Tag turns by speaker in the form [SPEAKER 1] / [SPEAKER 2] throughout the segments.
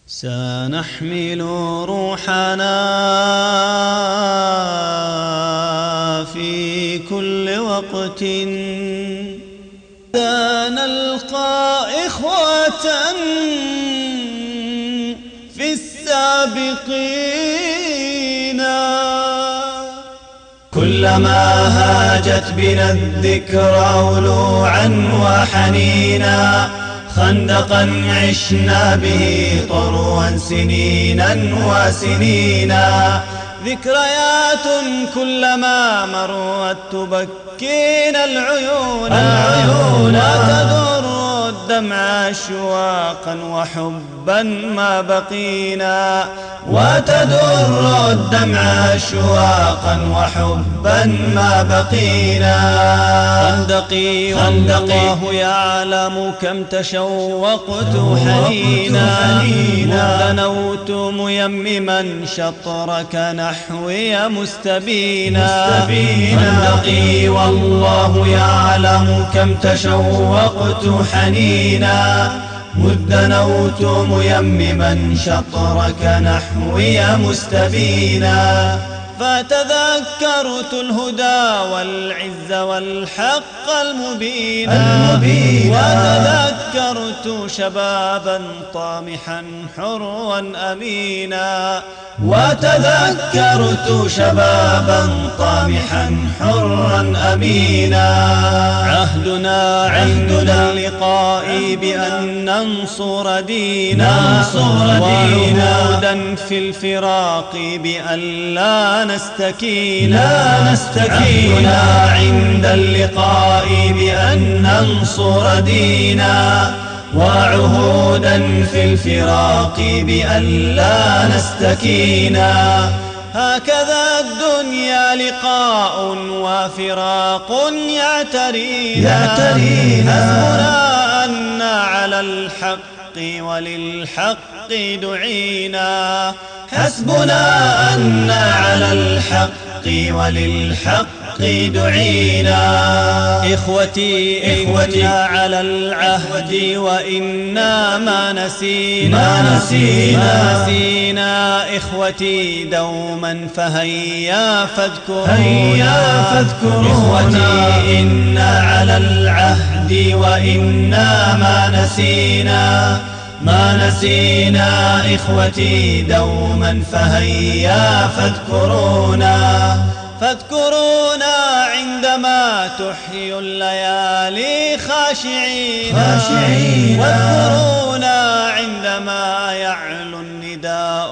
[SPEAKER 1] سنحمل روحنا في كل وقت سنلقى إخوة في السابقين. كلما هاجت بنا الذكرى ولوعا وحنينا خندقا عشنا به طروا سنينا وسنينا. ذكريات كلما مرت تبكينا العيون وتدر الدمع أشواقا وحبا ما بقينا وتدر الدمع أشواقا وحبا ما بقينا. خندقي والله يعلم كم تشوقت حنينا دنوت ميمما شطرك نحوي مستبينا. خندقي والله يعلم كم تشوقت حنينا مذ دنوت ميمما شطرك نحوي مستبينا. فتذكرت الهدى والعز والحق المبينا وتذكرت شبابا طامحا حرا أمينا وتذكرت شبابا طامحا حرا أمينا. عهدنا اللقاء بأن ننصر دينا وعهودا في الفراق بأن لا نستكينا. عهدنا عند اللقاء بأن ننصر دينا وعهودا في الفراق بأن لا نستكينا. هكذا الدنيا لقاء وفراق يعترينا. حسبنا أن على الحق وللحق دعينا. حسبنا أن على الحق وللحق دعينا. إخوتي على العهد وإنا ما نسينا إخوتي دوما فهيا فاذكرونا. إخوتي إنا على العهد وإنا ما نسينا إخوتي دوما فهيا فاذكرونا عندما تحيي الليالي خاشعين. واذكرونا عندما يعلو النداء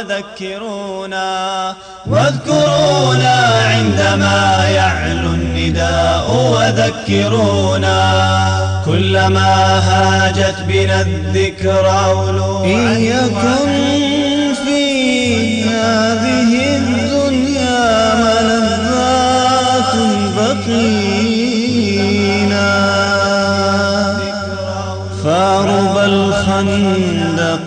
[SPEAKER 1] واذكرونا عندما يعلو النداء وذكرونا. كلما هاجت بنا الذكرى ولوعا إن يكن في هذه الدنيا ملذات بقينا فارب الخندق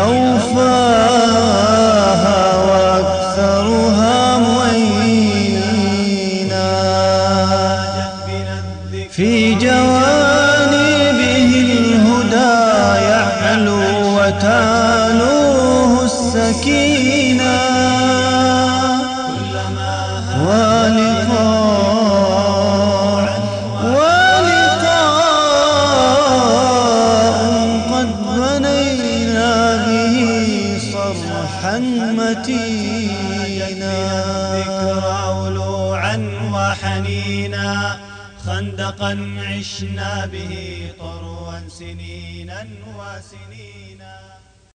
[SPEAKER 1] أوفاها وأكثرها معينا. في جوانبه الهدى يعلو وتعلوه السكينة ولقاء قد بنينا به صرحا متينا. ذكرى ولوعا وحنينا خندقا عشنا به طروا سنينا وسنينا.